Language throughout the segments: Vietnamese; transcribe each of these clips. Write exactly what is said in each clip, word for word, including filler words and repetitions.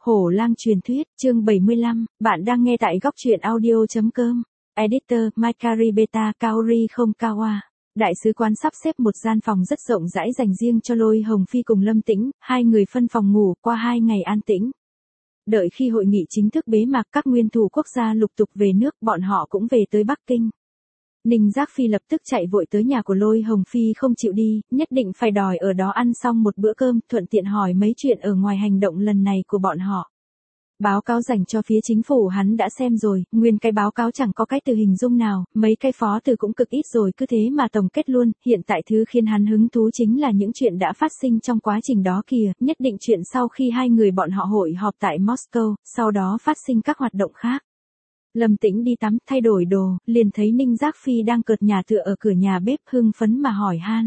Hổ lang truyền thuyết, chương bảy mươi lăm, bạn đang nghe tại góc truyện audio.com. Editor, Maikari Beta Kaori không Kawa. Đại sứ quán sắp xếp một gian phòng rất rộng rãi dành riêng cho Lôi Hồng Phi cùng Lâm Tĩnh, hai người phân phòng ngủ qua hai ngày an tĩnh. Đợi khi hội nghị chính thức bế mạc, các nguyên thủ quốc gia lục tục về nước, bọn họ cũng về tới Bắc Kinh. Ninh Giác Phi lập tức chạy vội tới nhà của Lôi Hồng Phi không chịu đi, nhất định phải đòi ở đó ăn xong một bữa cơm, thuận tiện hỏi mấy chuyện ở ngoài hành động lần này của bọn họ. Báo cáo dành cho phía chính phủ hắn đã xem rồi, nguyên cái báo cáo chẳng có cái từ hình dung nào, mấy cái phó từ cũng cực ít rồi, cứ thế mà tổng kết luôn. Hiện tại thứ khiến hắn hứng thú chính là những chuyện đã phát sinh trong quá trình đó kìa, nhất định chuyện sau khi hai người bọn họ hội họp tại Moscow, sau đó phát sinh các hoạt động khác. Lâm Tĩnh đi tắm, thay đổi đồ, liền thấy Ninh Giác Phi đang cợt nhà tựa ở cửa nhà bếp, hưng phấn mà hỏi han.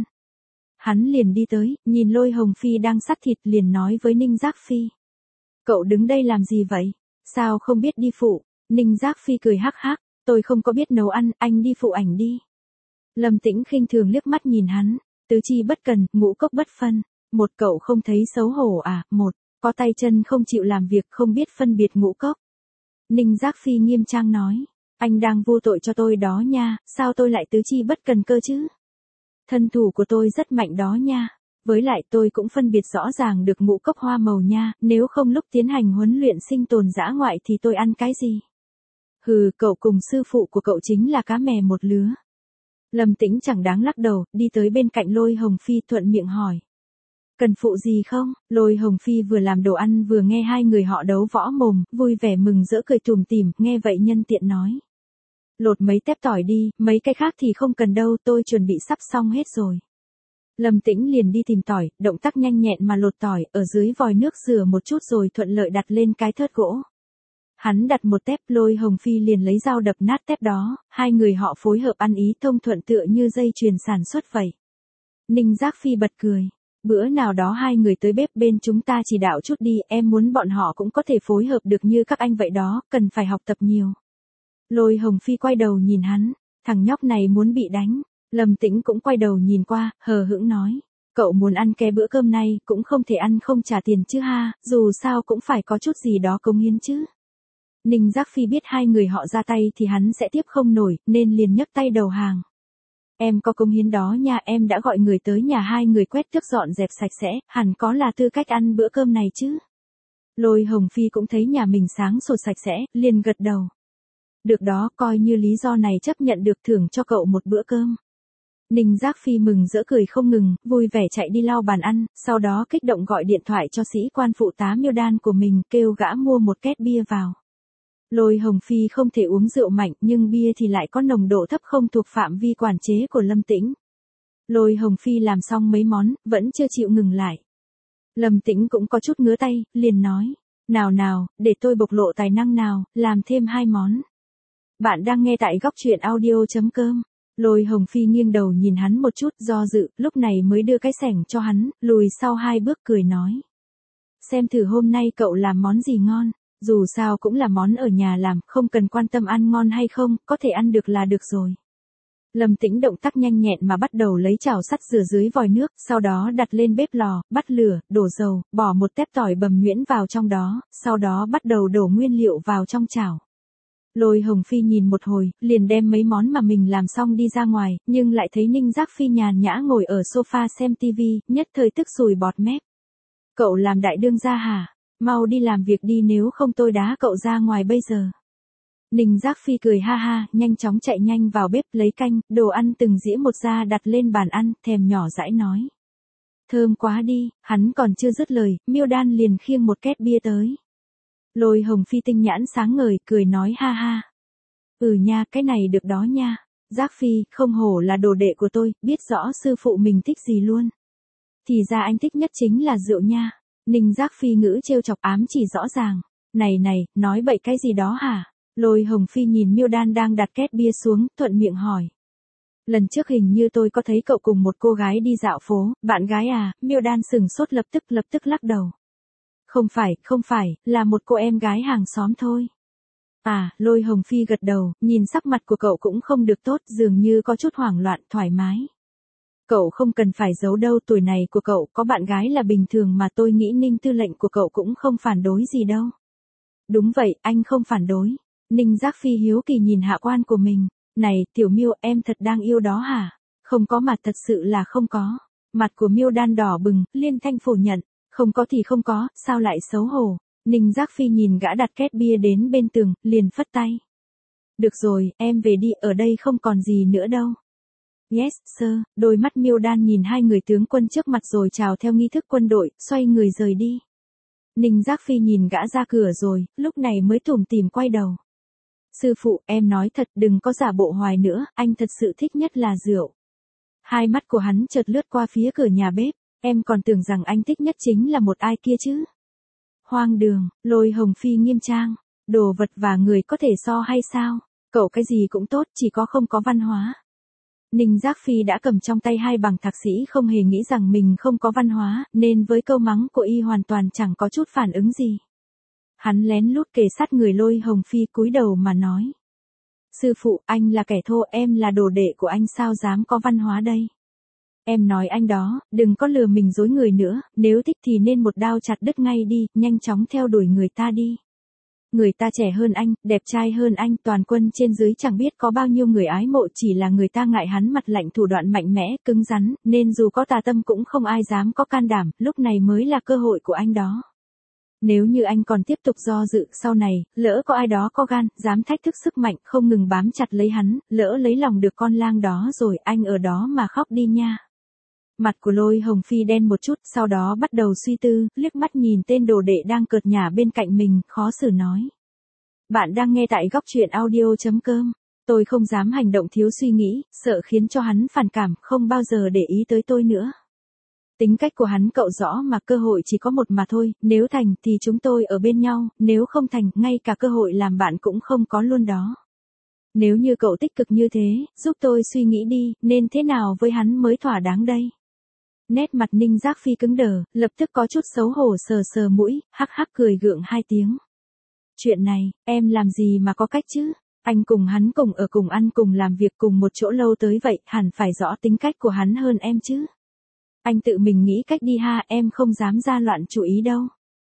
Hắn liền đi tới, nhìn Lôi Hồng Phi đang sắt thịt, liền nói với Ninh Giác Phi. Cậu đứng đây làm gì vậy? Sao không biết đi phụ? Ninh Giác Phi cười hắc hắc, tôi không có biết nấu ăn, anh đi phụ ảnh đi. Lâm Tĩnh khinh thường liếc mắt nhìn hắn, tứ chi bất cần, ngũ cốc bất phân. Một, cậu không thấy xấu hổ à? Một, có tay chân không chịu làm việc, không biết phân biệt ngũ cốc. Ninh Giác Phi nghiêm trang nói, anh đang vô tội cho tôi đó nha, sao tôi lại tứ chi bất cần cơ chứ? Thân thủ của tôi rất mạnh đó nha, với lại tôi cũng phân biệt rõ ràng được ngũ cốc hoa màu nha, nếu không lúc tiến hành huấn luyện sinh tồn dã ngoại thì tôi ăn cái gì? Hừ, cậu cùng sư phụ của cậu chính là cá mè một lứa. Lâm Tĩnh chẳng đáng lắc đầu, đi tới bên cạnh Lôi Hồng Phi thuận miệng hỏi. Cần phụ gì không? Lôi Hồng Phi vừa làm đồ ăn vừa nghe hai người họ đấu võ mồm, vui vẻ mừng rỡ cười tủm tỉm, nghe vậy nhân tiện nói. Lột mấy tép tỏi đi, mấy cái khác thì không cần đâu, tôi chuẩn bị sắp xong hết rồi. Lâm Tĩnh liền đi tìm tỏi, động tác nhanh nhẹn mà lột tỏi, ở dưới vòi nước rửa một chút rồi thuận lợi đặt lên cái thớt gỗ. Hắn đặt một tép, Lôi Hồng Phi liền lấy dao đập nát tép đó, hai người họ phối hợp ăn ý thông thuận tựa như dây chuyền sản xuất vậy. Ninh Giác Phi bật cười. Bữa nào đó hai người tới bếp bên chúng ta chỉ đạo chút đi, em muốn bọn họ cũng có thể phối hợp được như các anh vậy đó, cần phải học tập nhiều. Lôi Hồng Phi quay đầu nhìn hắn, thằng nhóc này muốn bị đánh. Lâm Tĩnh cũng quay đầu nhìn qua, hờ hững nói, cậu muốn ăn cái bữa cơm này, cũng không thể ăn không trả tiền chứ ha, dù sao cũng phải có chút gì đó cống hiến chứ. Ninh Giác Phi biết hai người họ ra tay thì hắn sẽ tiếp không nổi, nên liền nhấc tay đầu hàng. Em có cống hiến đó nha, em đã gọi người tới nhà hai người quét tước dọn dẹp sạch sẽ, hẳn có là tư cách ăn bữa cơm này chứ. Lôi Hồng Phi cũng thấy nhà mình sáng sủa sạch sẽ, liền gật đầu. Được đó, coi như lý do này chấp nhận được, thưởng cho cậu một bữa cơm. Ninh Giác Phi mừng rỡ cười không ngừng, vui vẻ chạy đi lau bàn ăn, sau đó kích động gọi điện thoại cho sĩ quan phụ tá Miêu Đan của mình, kêu gã mua một két bia vào. Lôi Hồng Phi không thể uống rượu mạnh, nhưng bia thì lại có nồng độ thấp không thuộc phạm vi quản chế của Lâm Tĩnh. Lôi Hồng Phi làm xong mấy món, vẫn chưa chịu ngừng lại. Lâm Tĩnh cũng có chút ngứa tay, liền nói, nào nào, để tôi bộc lộ tài năng nào, làm thêm hai món. Bạn đang nghe tại góc truyện audio.com. Lôi Hồng Phi nghiêng đầu nhìn hắn một chút, do dự, lúc này mới đưa cái xẻng cho hắn, lùi sau hai bước cười nói. Xem thử hôm nay cậu làm món gì ngon, dù sao cũng là món ở nhà làm, không cần quan tâm ăn ngon hay không, có thể ăn được là được rồi. Lâm Tĩnh động tác nhanh nhẹn mà bắt đầu lấy chảo sắt rửa dưới vòi nước, sau đó đặt lên bếp lò, bắt lửa, đổ dầu, bỏ một tép tỏi bầm nhuyễn vào trong đó, sau đó bắt đầu đổ nguyên liệu vào trong chảo. Lôi Hồng Phi nhìn một hồi, liền đem mấy món mà mình làm xong đi ra ngoài, nhưng lại thấy Ninh Giác Phi nhàn nhã ngồi ở sofa xem tivi, nhất thời tức sùi bọt mép. Cậu làm đại đương gia hả? Mau đi làm việc đi, nếu không tôi đá cậu ra ngoài bây giờ. Ninh Giác Phi cười ha ha, nhanh chóng chạy nhanh vào bếp lấy canh, đồ ăn từng dĩa một ra đặt lên bàn ăn, thèm nhỏ dãi nói. Thơm quá đi, hắn còn chưa dứt lời, Miêu Đan liền khiêng một két bia tới. Lôi Hồng Phi tinh nhãn sáng ngời, cười nói ha ha. Ừ nha, cái này được đó nha. Giác Phi, không hổ là đồ đệ của tôi, biết rõ sư phụ mình thích gì luôn. Thì ra anh thích nhất chính là rượu nha. Ninh Giác Phi ngữ trêu chọc ám chỉ rõ ràng. Này này, nói bậy cái gì đó hả? Lôi Hồng Phi nhìn Miêu Đan đang đặt két bia xuống, thuận miệng hỏi. Lần trước hình như tôi có thấy cậu cùng một cô gái đi dạo phố, bạn gái à? Miêu Đan sừng sốt lập tức lập tức lắc đầu. Không phải, không phải, là một cô em gái hàng xóm thôi. À, Lôi Hồng Phi gật đầu, nhìn sắc mặt của cậu cũng không được tốt, dường như có chút hoảng loạn, thoải mái. Cậu không cần phải giấu đâu, tuổi này của cậu có bạn gái là bình thường mà, tôi nghĩ Ninh tư lệnh của cậu cũng không phản đối gì đâu. Đúng vậy, anh không phản đối. Ninh Giác Phi hiếu kỳ nhìn hạ quan của mình. Này, Tiểu Miêu, em thật đang yêu đó hả? Không có mà, thật sự là không có. Mặt của Miêu Đan đỏ bừng, liên thanh phủ nhận. Không có thì không có, sao lại xấu hổ? Ninh Giác Phi nhìn gã đặt két bia đến bên tường, liền phất tay. Được rồi, em về đi, ở đây không còn gì nữa đâu. Yes, sir. Đôi mắt Miêu Đan nhìn hai người tướng quân trước mặt rồi chào theo nghi thức quân đội, xoay người rời đi. Ninh Giác Phi nhìn gã ra cửa rồi, lúc này mới tủm tỉm quay đầu. Sư phụ, em nói thật, đừng có giả bộ hoài nữa, anh thật sự thích nhất là rượu. Hai mắt của hắn chợt lướt qua phía cửa nhà bếp, em còn tưởng rằng anh thích nhất chính là một ai kia chứ. Hoang đường, Lôi Hồng Phi nghiêm trang, đồ vật và người có thể so hay sao, cậu cái gì cũng tốt, chỉ có không có văn hóa. Ninh Giác Phi đã cầm trong tay hai bằng thạc sĩ, không hề nghĩ rằng mình không có văn hóa, nên với câu mắng của y hoàn toàn chẳng có chút phản ứng gì. Hắn lén lút kề sát người Lôi Hồng Phi, cúi đầu mà nói. Sư phụ, anh là kẻ thô, em là đồ đệ của anh, sao dám có văn hóa đây? Em nói anh đó, đừng có lừa mình dối người nữa, nếu thích thì nên một đao chặt đứt ngay đi, nhanh chóng theo đuổi người ta đi. Người ta trẻ hơn anh, đẹp trai hơn anh, toàn quân trên dưới chẳng biết có bao nhiêu người ái mộ, chỉ là người ta ngại hắn mặt lạnh, thủ đoạn mạnh mẽ, cứng rắn, nên dù có tà tâm cũng không ai dám có can đảm, lúc này mới là cơ hội của anh đó. Nếu như anh còn tiếp tục do dự, sau này, lỡ có ai đó có gan, dám thách thức sức mạnh, không ngừng bám chặt lấy hắn, lỡ lấy lòng được con lang đó rồi, anh ở đó mà khóc đi nha. Mặt của Lôi Hồng Phi đen một chút, sau đó bắt đầu suy tư, liếc mắt nhìn tên đồ đệ đang cợt nhả bên cạnh mình, khó xử nói. Bạn đang nghe tại góc truyện audio chấm com. Tôi không dám hành động thiếu suy nghĩ, sợ khiến cho hắn phản cảm, không bao giờ để ý tới tôi nữa. Tính cách của hắn cậu rõ mà, cơ hội chỉ có một mà thôi, nếu thành thì chúng tôi ở bên nhau, nếu không thành, ngay cả cơ hội làm bạn cũng không có luôn đó. Nếu như cậu tích cực như thế, giúp tôi suy nghĩ đi, nên thế nào với hắn mới thỏa đáng đây? Nét mặt Ninh Giác Phi cứng đờ, lập tức có chút xấu hổ, sờ sờ mũi, hắc hắc cười gượng hai tiếng. Chuyện này, em làm gì mà có cách chứ? Anh cùng hắn cùng ở cùng ăn cùng làm việc cùng một chỗ lâu tới vậy, hẳn phải rõ tính cách của hắn hơn em chứ. Anh tự mình nghĩ cách đi ha, em không dám ra loạn chủ ý đâu.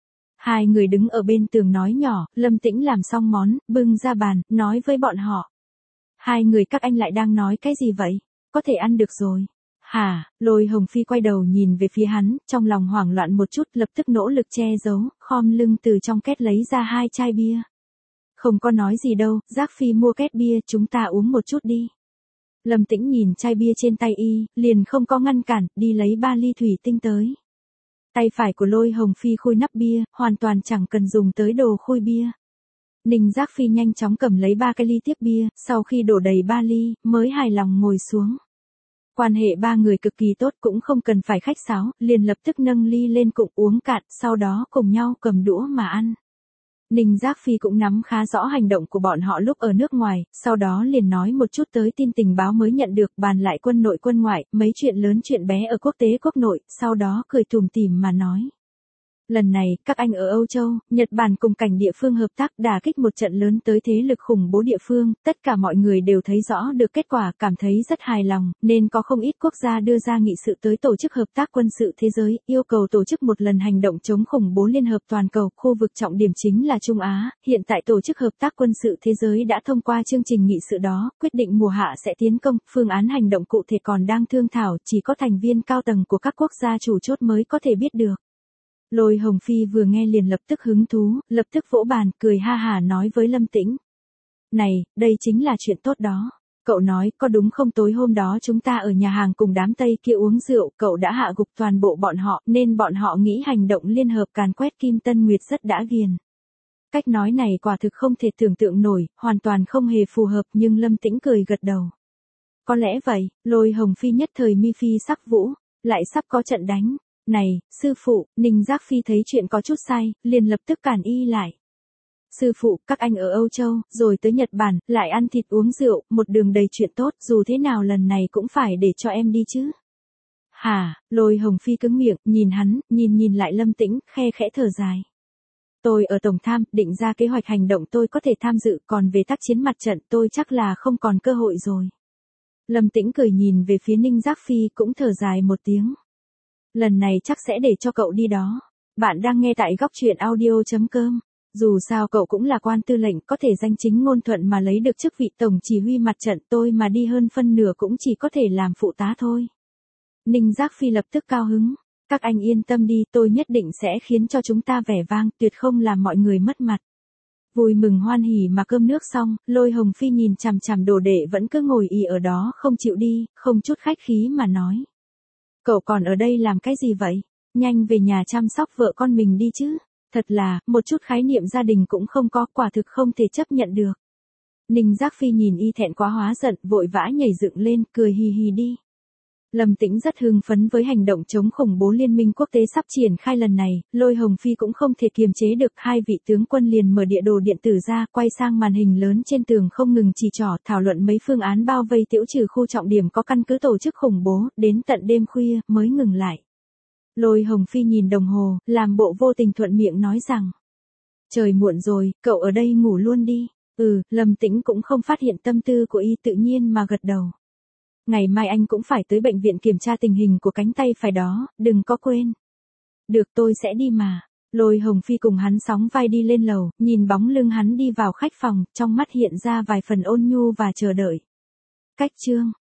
Hai người đứng ở bên tường nói nhỏ, Lâm Tĩnh làm xong món, bưng ra bàn, nói với bọn họ. Hai người các anh lại đang nói cái gì vậy? Có thể ăn được rồi. Hả? Lôi Hồng Phi quay đầu nhìn về phía hắn, trong lòng hoảng loạn một chút, lập tức nỗ lực che giấu, khom lưng từ trong két lấy ra hai chai bia. Không có nói gì đâu, Giác Phi mua két bia, chúng ta uống một chút đi. Lâm Tĩnh nhìn chai bia trên tay y, liền không có ngăn cản, đi lấy ba ly thủy tinh tới. Tay phải của Lôi Hồng Phi khui nắp bia, hoàn toàn chẳng cần dùng tới đồ khui bia. Ninh Giác Phi nhanh chóng cầm lấy ba cái ly tiếp bia, sau khi đổ đầy ba ly, mới hài lòng ngồi xuống. Quan hệ ba người cực kỳ tốt, cũng không cần phải khách sáo, liền lập tức nâng ly lên cùng uống cạn, sau đó cùng nhau cầm đũa mà ăn. Ninh Giác Phi cũng nắm khá rõ hành động của bọn họ lúc ở nước ngoài, sau đó liền nói một chút tới tin tình báo mới nhận được, bàn lại quân nội quân ngoại, mấy chuyện lớn chuyện bé ở quốc tế quốc nội, sau đó cười tủm tỉm mà nói. Lần này, các anh ở Âu Châu, Nhật Bản cùng cảnh địa phương hợp tác đả kích một trận lớn tới thế lực khủng bố địa phương, tất cả mọi người đều thấy rõ được kết quả, cảm thấy rất hài lòng, nên có không ít quốc gia đưa ra nghị sự tới Tổ chức Hợp tác Quân sự Thế giới, yêu cầu tổ chức một lần hành động chống khủng bố liên hợp toàn cầu, khu vực trọng điểm chính là Trung Á. Hiện tại Tổ chức Hợp tác Quân sự Thế giới đã thông qua chương trình nghị sự đó, quyết định mùa hạ sẽ tiến công, phương án hành động cụ thể còn đang thương thảo, chỉ có thành viên cao tầng của các quốc gia chủ chốt mới có thể biết được. Lôi Hồng Phi vừa nghe liền lập tức hứng thú, lập tức vỗ bàn, cười ha hả nói với Lâm Tĩnh. Này, đây chính là chuyện tốt đó. Cậu nói, có đúng không, tối hôm đó chúng ta ở nhà hàng cùng đám Tây kia uống rượu, cậu đã hạ gục toàn bộ bọn họ, nên bọn họ nghĩ hành động liên hợp càn quét Kim Tân Nguyệt rất đã ghiền. Cách nói này quả thực không thể tưởng tượng nổi, hoàn toàn không hề phù hợp, nhưng Lâm Tĩnh cười gật đầu. Có lẽ vậy, Lôi Hồng Phi nhất thời mi phi sắc vũ, lại sắp có trận đánh. Này, sư phụ, Ninh Giác Phi thấy chuyện có chút sai, liền lập tức cản y lại. Sư phụ, các anh ở Âu Châu, rồi tới Nhật Bản, lại ăn thịt uống rượu, một đường đầy chuyện tốt, dù thế nào lần này cũng phải để cho em đi chứ. Hả? Lôi Hồng Phi cứng miệng, nhìn hắn, nhìn nhìn lại Lâm Tĩnh, khe khẽ thở dài. Tôi ở Tổng Tham, định ra kế hoạch hành động tôi có thể tham dự, còn về tác chiến mặt trận tôi chắc là không còn cơ hội rồi. Lâm Tĩnh cười nhìn về phía Ninh Giác Phi cũng thở dài một tiếng. Lần này chắc sẽ để cho cậu đi đó. Bạn đang nghe tại góc truyện audio.com. Dù sao cậu cũng là quan tư lệnh, có thể danh chính ngôn thuận mà lấy được chức vị tổng chỉ huy mặt trận, tôi mà đi hơn phân nửa cũng chỉ có thể làm phụ tá thôi. Ninh Giác Phi lập tức cao hứng. Các anh yên tâm đi, tôi nhất định sẽ khiến cho chúng ta vẻ vang, tuyệt không làm mọi người mất mặt. Vui mừng hoan hỉ mà cơm nước xong, Lôi Hồng Phi nhìn chằm chằm đồ đệ vẫn cứ ngồi ì ở đó không chịu đi, không chút khách khí mà nói. Cậu còn ở đây làm cái gì vậy? Nhanh về nhà chăm sóc vợ con mình đi chứ. Thật là, một chút khái niệm gia đình cũng không có, quả thực không thể chấp nhận được. Ninh Giác Phi nhìn y thẹn quá hóa giận, vội vã nhảy dựng lên, cười hì hì đi. Lâm Tĩnh rất hưng phấn với hành động chống khủng bố liên minh quốc tế sắp triển khai lần này, Lôi Hồng Phi cũng không thể kiềm chế được, hai vị tướng quân liền mở địa đồ điện tử ra, quay sang màn hình lớn trên tường không ngừng chỉ trỏ, thảo luận mấy phương án bao vây tiểu trừ khu trọng điểm có căn cứ tổ chức khủng bố, đến tận đêm khuya mới ngừng lại. Lôi Hồng Phi nhìn đồng hồ, làm bộ vô tình thuận miệng nói rằng: trời muộn rồi, cậu ở đây ngủ luôn đi. Ừ, Lâm Tĩnh cũng không phát hiện tâm tư của y, tự nhiên mà gật đầu. Ngày mai anh cũng phải tới bệnh viện kiểm tra tình hình của cánh tay phải đó, đừng có quên. Được, tôi sẽ đi mà. Lôi Hồng Phi cùng hắn sóng vai đi lên lầu, nhìn bóng lưng hắn đi vào khách phòng, trong mắt hiện ra vài phần ôn nhu và chờ đợi. Cách chương